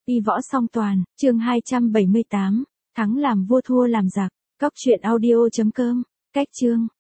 Y võ song toàn, chương 278, thắng làm vua thua làm giặc, cóc truyện audio.com, cách chương.